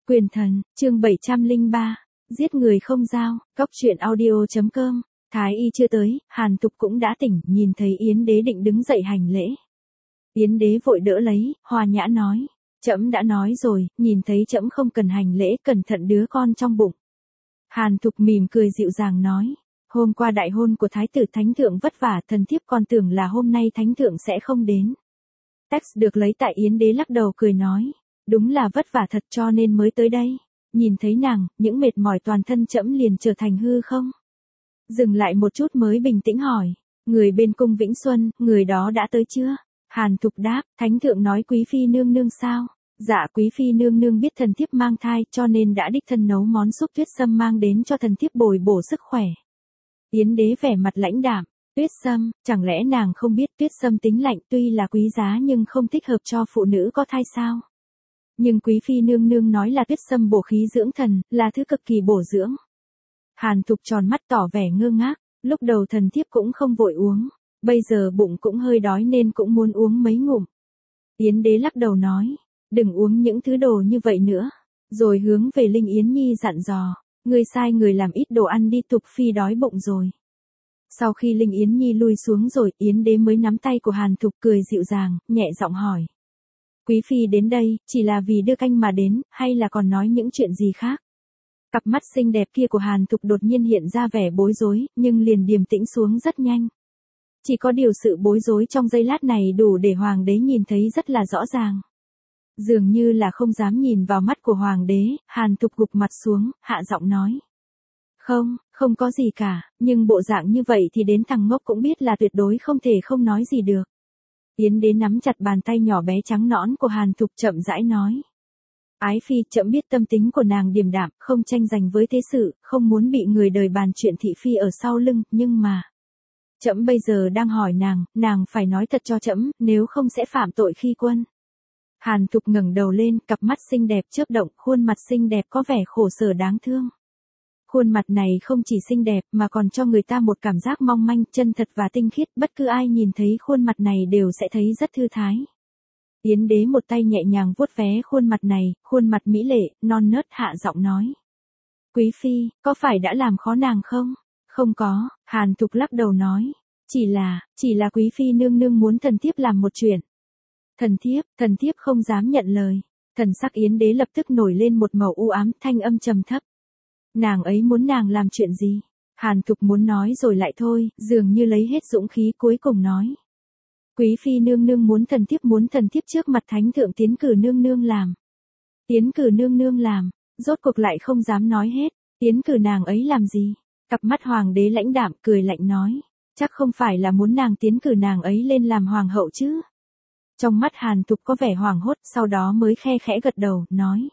Quyền thần, chương 703, giết người không dao, góc truyện audio.com, Thái y chưa tới, Hàn Thục cũng đã tỉnh, nhìn thấy Yến Đế định đứng dậy hành lễ. Yến Đế vội đỡ lấy, hòa nhã nói, trẫm đã nói rồi, nhìn thấy trẫm không cần hành lễ, cẩn thận đứa con trong bụng. Hàn Thục mỉm cười dịu dàng nói, hôm qua đại hôn của Thái tử Thánh Thượng vất vả, thần thiếp còn tưởng là hôm nay Thánh Thượng sẽ không đến. Text được lấy tại Yến Đế lắc đầu cười nói, đúng là vất vả thật cho nên mới tới đây. Nhìn thấy nàng, những mệt mỏi toàn thân trẫm liền trở thành hư không. Dừng lại một chút mới bình tĩnh hỏi, người bên cung Vĩnh Xuân, người đó đã tới chưa? Hàn Thục đáp, Thánh Thượng nói quý phi nương nương sao? Dạ quý phi nương nương biết thần thiếp mang thai cho nên đã đích thân nấu món súp tuyết sâm mang đến cho thần thiếp bồi bổ sức khỏe. Yến Đế vẻ mặt lãnh đạm, tuyết sâm, chẳng lẽ nàng không biết tuyết sâm tính lạnh tuy là quý giá nhưng không thích hợp cho phụ nữ có thai sao? Nhưng quý phi nương nương nói là tuyết sâm bổ khí dưỡng thần, là thứ cực kỳ bổ dưỡng. Hàn Thục tròn mắt tỏ vẻ ngơ ngác, lúc đầu thần thiếp cũng không vội uống, bây giờ bụng cũng hơi đói nên cũng muốn uống mấy ngụm. Yến Đế lắc đầu nói, đừng uống những thứ đồ như vậy nữa, rồi hướng về Linh Yến Nhi dặn dò, ngươi sai người làm ít đồ ăn đi, Thục phi đói bụng rồi. Sau khi Linh Yến Nhi lui xuống rồi, Yến Đế mới nắm tay của Hàn Thục cười dịu dàng, nhẹ giọng hỏi. Quý phi đến đây, chỉ là vì đưa canh mà đến, hay là còn nói những chuyện gì khác? Cặp mắt xinh đẹp kia của Hàn Thục đột nhiên hiện ra vẻ bối rối, nhưng liền điềm tĩnh xuống rất nhanh. Chỉ có điều sự bối rối trong giây lát này đủ để Hoàng đế nhìn thấy rất là rõ ràng. Dường như là không dám nhìn vào mắt của Hoàng đế, Hàn Thục gục mặt xuống, hạ giọng nói. Không có gì cả, nhưng bộ dạng như vậy thì đến thằng ngốc cũng biết là tuyệt đối không thể không nói gì được. Yến Đế nắm chặt bàn tay nhỏ bé trắng nõn của Hàn Thục chậm rãi nói. Ái phi, trẫm biết tâm tính của nàng điềm đạm, không tranh giành với thế sự, không muốn bị người đời bàn chuyện thị phi ở sau lưng, nhưng mà. Trẫm bây giờ đang hỏi nàng phải nói thật cho trẫm, nếu không sẽ phạm tội khi quân. Hàn Thục ngẩng đầu lên, cặp mắt xinh đẹp chớp động, khuôn mặt xinh đẹp có vẻ khổ sở đáng thương. Khuôn mặt này không chỉ xinh đẹp mà còn cho người ta một cảm giác mong manh, chân thật và tinh khiết, bất cứ ai nhìn thấy khuôn mặt này đều sẽ thấy rất thư thái. Yến Đế một tay nhẹ nhàng vuốt vé khuôn mặt này, khuôn mặt mỹ lệ, non nớt hạ giọng nói. Quý phi, có phải đã làm khó nàng không? Không có, Hàn Thục lắc đầu nói. Chỉ là quý phi nương nương muốn thần thiếp làm một chuyện. Thần thiếp không dám nhận lời. Thần sắc Yến Đế lập tức nổi lên một màu u ám, thanh âm trầm thấp. Nàng ấy muốn nàng làm chuyện gì? Hàn Thục muốn nói rồi lại thôi, dường như lấy hết dũng khí cuối cùng nói. Quý phi nương nương muốn thần thiếp trước mặt Thánh Thượng tiến cử nương nương làm. Tiến cử nương nương làm, rốt cuộc lại không dám nói hết, tiến cử nàng ấy làm gì? Cặp mắt Hoàng đế lãnh đạm cười lạnh nói, chắc không phải là muốn nàng tiến cử nàng ấy lên làm hoàng hậu chứ? Trong mắt Hàn Thục có vẻ hoảng hốt, sau đó mới khe khẽ gật đầu, nói.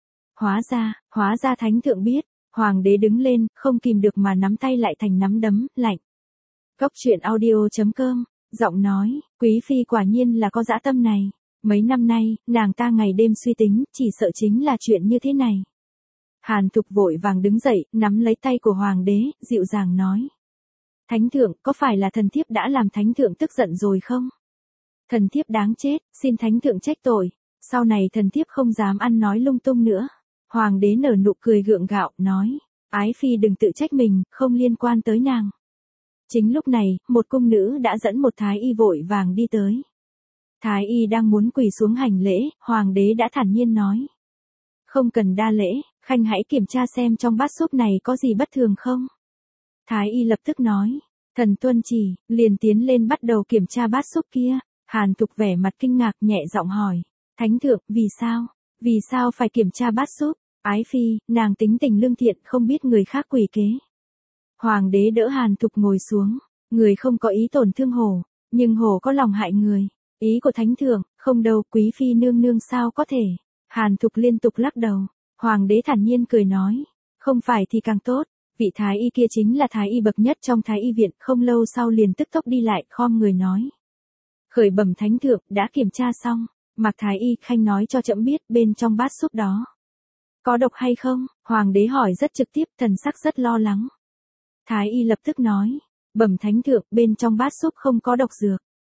Hóa ra Thánh Thượng biết. Hoàng đế đứng lên, không kìm được mà nắm tay lại thành nắm đấm, lạnh. Góc truyện audio.com, giọng nói, quý phi quả nhiên là có dã tâm này. Mấy năm nay, nàng ta ngày đêm suy tính, chỉ sợ chính là chuyện như thế này. Hàn Thục vội vàng đứng dậy, nắm lấy tay của Hoàng đế, dịu dàng nói. Thánh Thượng, có phải là thần thiếp đã làm Thánh Thượng tức giận rồi không? Thần thiếp đáng chết, xin Thánh Thượng trách tội. Sau này thần thiếp không dám ăn nói lung tung nữa. Hoàng đế nở nụ cười gượng gạo, nói, ái phi đừng tự trách mình, không liên quan tới nàng. Chính lúc này, một cung nữ đã dẫn một thái y vội vàng đi tới. Thái y đang muốn quỳ xuống hành lễ, Hoàng đế đã thản nhiên nói. Không cần đa lễ, khanh hãy kiểm tra xem trong bát súp này có gì bất thường không. Thái y lập tức nói, thần tuân chỉ, liền tiến lên bắt đầu kiểm tra bát súp kia. Hàn Thục vẻ mặt kinh ngạc nhẹ giọng hỏi, Thánh Thượng, vì sao phải kiểm tra bát súp? Ái phi, nàng tính tình lương thiện, không biết người khác quỷ kế. Hoàng đế đỡ Hàn Thục ngồi xuống, người không có ý tổn thương hổ, nhưng hổ có lòng hại người. Ý của Thánh Thượng, không đâu, quý phi nương nương sao có thể. Hàn Thục liên tục lắc đầu, Hoàng đế thản nhiên cười nói, không phải thì càng tốt, vị thái y kia chính là thái y bậc nhất trong thái y viện, không lâu sau liền tức tốc đi lại, khom người nói. Khởi bẩm Thánh Thượng, đã kiểm tra xong, Mạc thái y, khanh nói cho trẫm biết bên trong bát súp đó. Có độc hay không? Hoàng đế hỏi rất trực tiếp, thần sắc rất lo lắng. Thái y lập tức nói, bẩm Thánh Thượng, bên trong bát súp không có độc dược.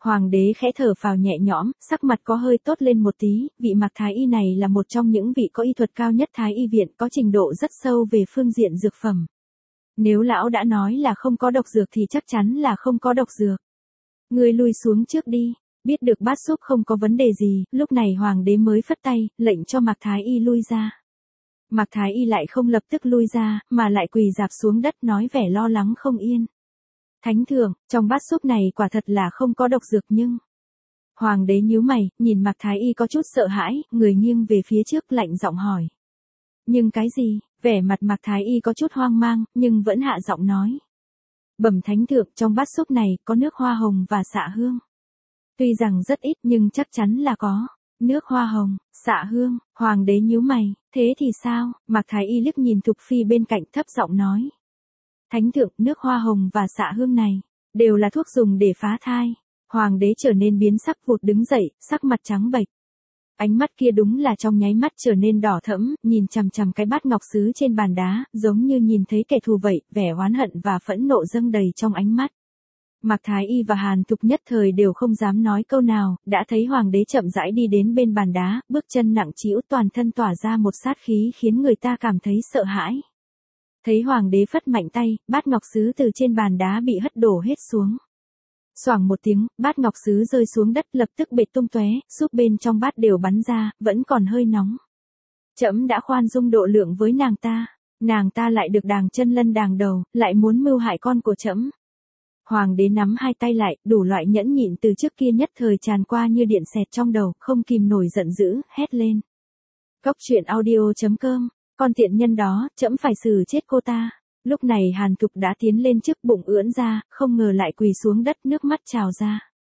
Hoàng đế khẽ thở phào nhẹ nhõm, sắc mặt có hơi tốt lên một tí, vị Mạc Thái Y này là một trong những vị có y thuật cao nhất Thái Y viện, có trình độ rất sâu về phương diện dược phẩm. Nếu lão đã nói là không có độc dược thì chắc chắn là không có độc dược. Ngươi lui xuống trước đi. Biết được Bát Xúc không có vấn đề gì, lúc này hoàng đế mới phất tay, lệnh cho Mạc Thái Y lui ra. Mạc Thái Y lại không lập tức lui ra, mà lại quỳ rạp xuống đất nói vẻ lo lắng không yên. Thánh thượng, trong Bát Xúc này quả thật là không có độc dược nhưng... Hoàng đế nhíu mày, nhìn Mạc Thái Y có chút sợ hãi, người nghiêng về phía trước lạnh giọng hỏi. Nhưng cái gì? Vẻ mặt Mạc Thái Y có chút hoang mang, nhưng vẫn hạ giọng nói. Bẩm thánh thượng, trong Bát Xúc này có nước hoa hồng và xạ hương. Tuy rằng rất ít nhưng chắc chắn là có. Nước hoa hồng, xạ hương, hoàng đế nhíu mày, thế thì sao? Mạc Thái Y liếc nhìn Thục Phi bên cạnh thấp giọng nói. Thánh thượng, nước hoa hồng và xạ hương này, đều là thuốc dùng để phá thai. Hoàng đế trở nên biến sắc vụt đứng dậy, sắc mặt trắng bệch. Ánh mắt kia đúng là trong nháy mắt trở nên đỏ thẫm, nhìn chằm chằm cái bát ngọc sứ trên bàn đá, giống như nhìn thấy kẻ thù vậy, vẻ oán hận và phẫn nộ dâng đầy trong ánh mắt. Mạc Thái Y và Hàn Thục nhất thời đều không dám nói câu nào, đã thấy hoàng đế chậm rãi đi đến bên bàn đá, bước chân nặng trĩu toàn thân tỏa ra một sát khí khiến người ta cảm thấy sợ hãi. Thấy hoàng đế phất mạnh tay, bát ngọc sứ từ trên bàn đá bị hất đổ hết xuống. Xoảng một tiếng, bát ngọc sứ rơi xuống đất lập tức bệt tung tóe, súp bên trong bát đều bắn ra, vẫn còn hơi nóng. Trẫm đã khoan dung độ lượng với nàng ta lại được đàng chân lân đàng đầu, lại muốn mưu hại con của trẫm. Hoàng đế nắm hai tay lại, đủ loại nhẫn nhịn từ trước kia nhất thời tràn qua như điện xẹt trong đầu, không kìm nổi giận dữ, hét lên. Cóc truyện audio.com, con tiện nhân đó, trẫm phải xử chết cô ta. Lúc này Hàn Thục đã tiến lên trước bụng ưỡn ra, không ngờ lại quỳ xuống đất nước mắt trào ra.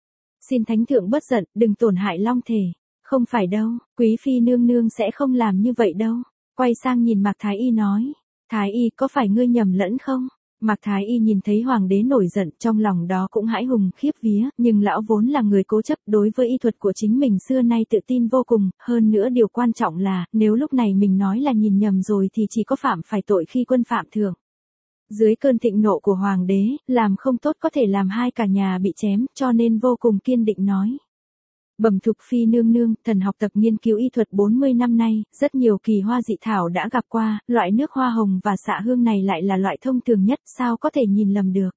Xin thánh thượng bớt giận, đừng tổn hại long thể. Không phải đâu, quý phi nương nương sẽ không làm như vậy đâu. Quay sang nhìn Mạc Thái Y nói. Thái Y có phải ngươi nhầm lẫn không? Mạc Thái Y nhìn thấy hoàng đế nổi giận trong lòng đó cũng hãi hùng khiếp vía, nhưng lão vốn là người cố chấp đối với y thuật của chính mình xưa nay tự tin vô cùng, hơn nữa điều quan trọng là, nếu lúc này mình nói là nhìn nhầm rồi thì chỉ có phạm phải tội khi quân phạm thượng. Dưới cơn thịnh nộ của hoàng đế, làm không tốt có thể làm hai cả nhà bị chém, cho nên vô cùng kiên định nói. Bẩm Thục Phi nương nương, thần học tập nghiên cứu y thuật 40 năm nay, rất nhiều kỳ hoa dị thảo đã gặp qua, loại nước hoa hồng và xạ hương này lại là loại thông thường nhất, sao có thể nhìn lầm được.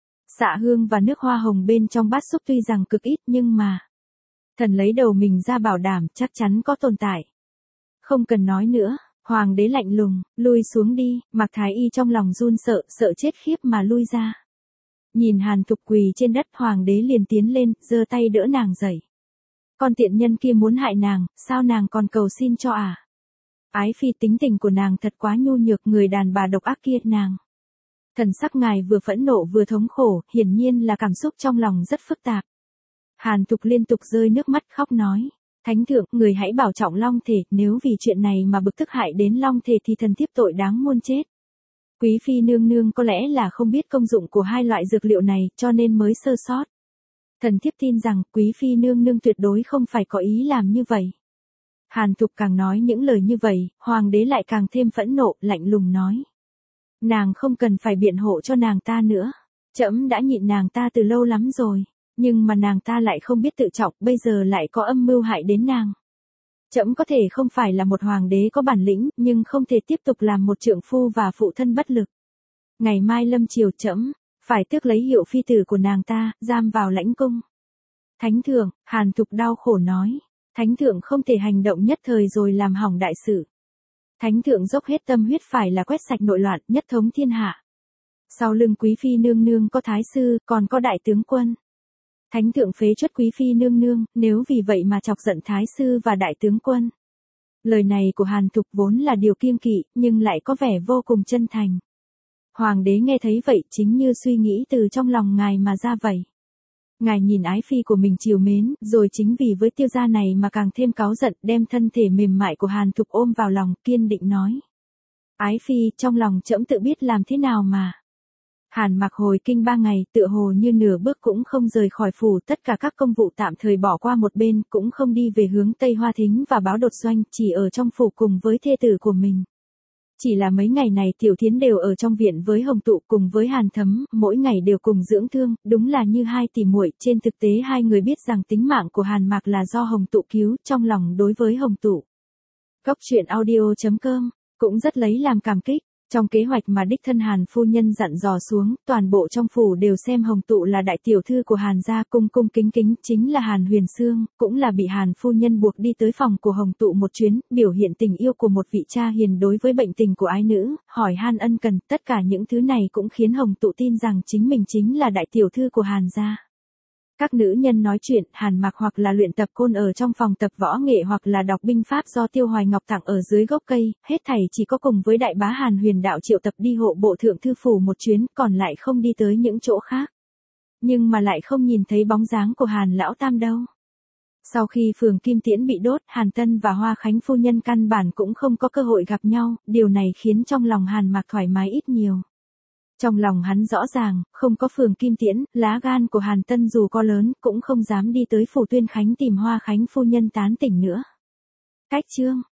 Xạ hương và nước hoa hồng bên trong bát xúc tuy rằng cực ít nhưng mà, thần lấy đầu mình ra bảo đảm chắc chắn có tồn tại. Không cần nói nữa, hoàng đế lạnh lùng, lui xuống đi, Mạc Thái Y trong lòng run sợ, sợ chết khiếp mà lui ra. Nhìn Hàn Thục quỳ trên đất, hoàng đế liền tiến lên, giơ tay đỡ nàng dậy. Con tiện nhân kia muốn hại nàng, sao nàng còn cầu xin cho à? Ái phi tính tình của nàng thật quá nhu nhược, người đàn bà độc ác kia nàng. Thần sắc ngài vừa phẫn nộ vừa thống khổ, hiển nhiên là cảm xúc trong lòng rất phức tạp. Hàn Thục liên tục rơi nước mắt khóc nói. Thánh thượng, người hãy bảo trọng long thể, nếu vì chuyện này mà bực tức hại đến long thể thì thần tiếp tội đáng muôn chết. Quý phi nương nương có lẽ là không biết công dụng của hai loại dược liệu này, cho nên mới sơ sót. Thần thiếp tin rằng quý phi nương nương tuyệt đối không phải có ý làm như vậy. Hàn Thục càng nói những lời như vậy, hoàng đế lại càng thêm phẫn nộ, lạnh lùng nói. Nàng không cần phải biện hộ cho nàng ta nữa. Trẫm đã nhịn nàng ta từ lâu lắm rồi, nhưng mà nàng ta lại không biết tự trọng, bây giờ lại có âm mưu hại đến nàng. Trẫm có thể không phải là một hoàng đế có bản lĩnh, nhưng không thể tiếp tục làm một trượng phu và phụ thân bất lực. Ngày mai lâm chiều trẫm phải tước lấy hiệu phi tử của nàng ta, giam vào lãnh cung. Thánh thượng, Hàn Thục đau khổ nói. Thánh thượng không thể hành động nhất thời rồi làm hỏng đại sự. Thánh thượng dốc hết tâm huyết phải là quét sạch nội loạn, nhất thống thiên hạ. Sau lưng quý phi nương nương có thái sư, còn có đại tướng quân. Thánh thượng phế truất quý phi nương nương, nếu vì vậy mà chọc giận thái sư và đại tướng quân. Lời này của Hàn Thục vốn là điều kiêng kỵ, nhưng lại có vẻ vô cùng chân thành. Hoàng đế nghe thấy vậy chính như suy nghĩ từ trong lòng ngài mà ra vậy. Ngài nhìn ái phi của mình trìu mến, rồi chính vì với tiêu gia này mà càng thêm cáu giận, đem thân thể mềm mại của Hàn Thục ôm vào lòng, kiên định nói. Ái phi, trong lòng trẫm tự biết làm thế nào mà. Hàn Mặc hồi kinh 3 ngày, tựa hồ như nửa bước cũng không rời khỏi phủ, tất cả các công vụ tạm thời bỏ qua một bên, cũng không đi về hướng Tây Hoa Thính và báo đột doanh, chỉ ở trong phủ cùng với thê tử của mình. Chỉ là mấy ngày này Tiểu Thiến đều ở trong viện với Hồng Tụ cùng với Hàn Thấm, mỗi ngày đều cùng dưỡng thương, đúng là như hai tỷ muội. Trên thực tế hai người biết rằng tính mạng của Hàn Mạc là do Hồng Tụ cứu, trong lòng đối với Hồng Tụ. Cốc truyện audio.com cũng rất lấy làm cảm kích. Trong kế hoạch mà đích thân Hàn phu nhân dặn dò xuống, toàn bộ trong phủ đều xem Hồng Tụ là đại tiểu thư của Hàn gia, cung cung kính kính, chính là Hàn Huyền Sương, cũng là bị Hàn phu nhân buộc đi tới phòng của Hồng Tụ một chuyến, biểu hiện tình yêu của một vị cha hiền đối với bệnh tình của ái nữ, hỏi han ân cần, tất cả những thứ này cũng khiến Hồng Tụ tin rằng chính mình chính là đại tiểu thư của Hàn gia. Các nữ nhân nói chuyện, Hàn Mạc hoặc là luyện tập côn ở trong phòng tập võ nghệ hoặc là đọc binh pháp do Tiêu Hoài Ngọc tặng ở dưới gốc cây, hết thảy chỉ có cùng với đại bá Hàn Huyền Đạo triệu tập đi hộ bộ thượng thư phủ một chuyến, còn lại không đi tới những chỗ khác. Nhưng mà lại không nhìn thấy bóng dáng của Hàn Lão Tam đâu. Sau khi phường Kim Tiễn bị đốt, Hàn Tân và Hoa Khánh phu nhân căn bản cũng không có cơ hội gặp nhau, điều này khiến trong lòng Hàn Mạc thoải mái ít nhiều. Trong lòng hắn rõ ràng, không có phường Kim Tiễn, lá gan của Hàn Tân dù có lớn, cũng không dám đi tới phủ Tuyên Khánh tìm Hoa Khánh phu nhân tán tỉnh nữa. Cách chương